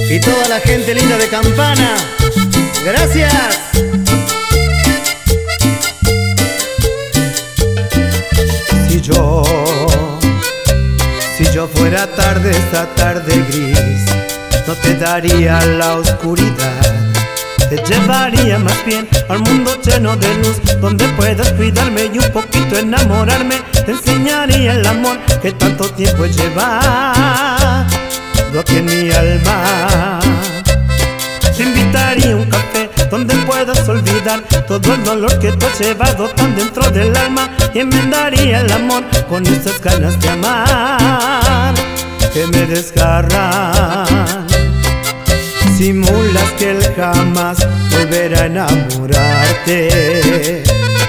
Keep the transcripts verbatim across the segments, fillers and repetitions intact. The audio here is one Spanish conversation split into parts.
y toda la gente linda de Campana. Gracias. Si yo, si yo fuera tarde, esta tarde gris, no te daría la oscuridad, te llevaría más bien al mundo lleno de luz, donde puedas cuidarme y un poquito enamorarme. Te enseñaría el amor que tanto tiempo he llevado aquí en mi alma. Te invitaría a un café donde puedas olvidar todo el dolor que tú has llevado tan dentro del alma, y enmendaría el amor con esas ganas de amar que me desgarran. Simulas que él jamás volverá a enamorarte.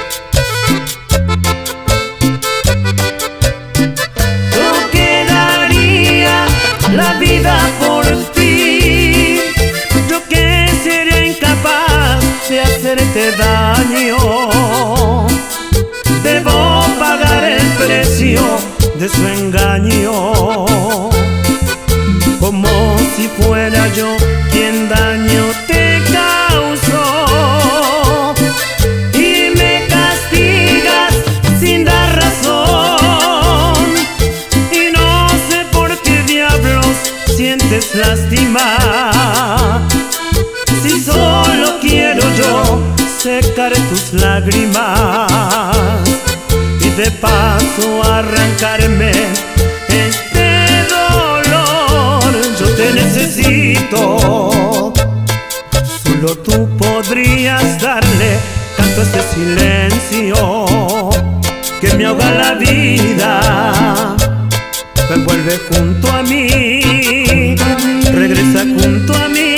Yo quedaría la vida por ti, yo que sería incapaz de hacerte daño. Debo pagar el precio de su engaño, como si fuera yo quien daño te causó, y me castigas sin dar razón, y no sé por qué diablos sientes lástima, si solo quiero yo secar tus lágrimas y de paso arrancarme este dolor. Yo te necesito, solo tú podrías darle canto a este silencio que me ahoga la vida. Me envuelve junto a mí, regresa junto a mí.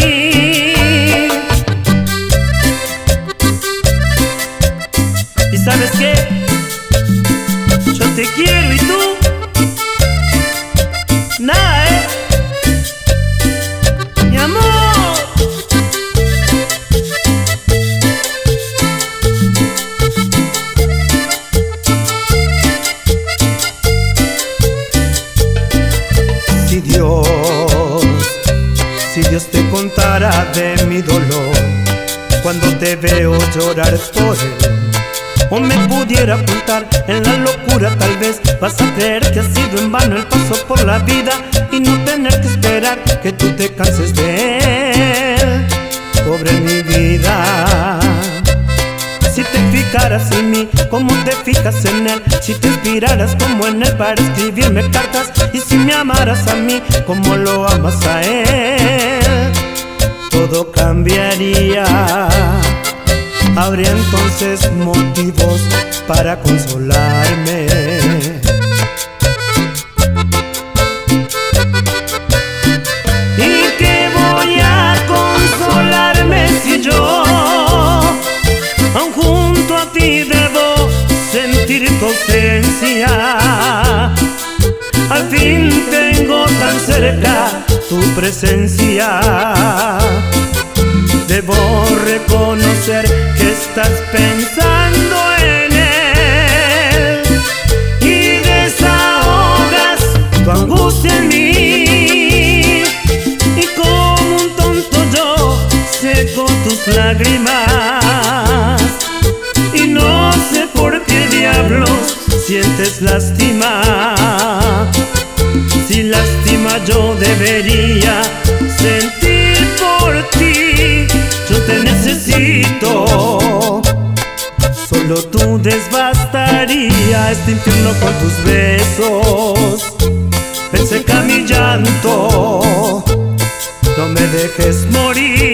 ¿Y sabes qué? Yo te quiero y tú nada, ¿eh? Mi amor. Si Dios, si Dios te contara de mi dolor cuando te veo llorar por él, o me pudiera ocultar en la locura, tal vez vas a creer que ha sido en vano el paso por la vida y no tener que esperar que tú te canses de él. Pobre mi vida, si te fijaras en mí como te fijas en él, si te inspiraras como en él para escribirme cartas, y si me amaras a mí como lo amas a él, todo cambiaría. Habría entonces motivos para consolarme. ¿Y qué voy a consolarme si yo, aun junto a ti, debo sentir tu ausencia? Al fin tengo tan cerca tu presencia. Debo reconocer que estás pensando en él y desahogas tu angustia en mí, y como un tonto yo seco tus lágrimas, y no sé por qué diablos sientes lástima, si lástima yo debería sentir por ti. Yo te necesito, solo tú desbastaría este infierno con tus besos. Ven, seca mi llanto, no me dejes morir.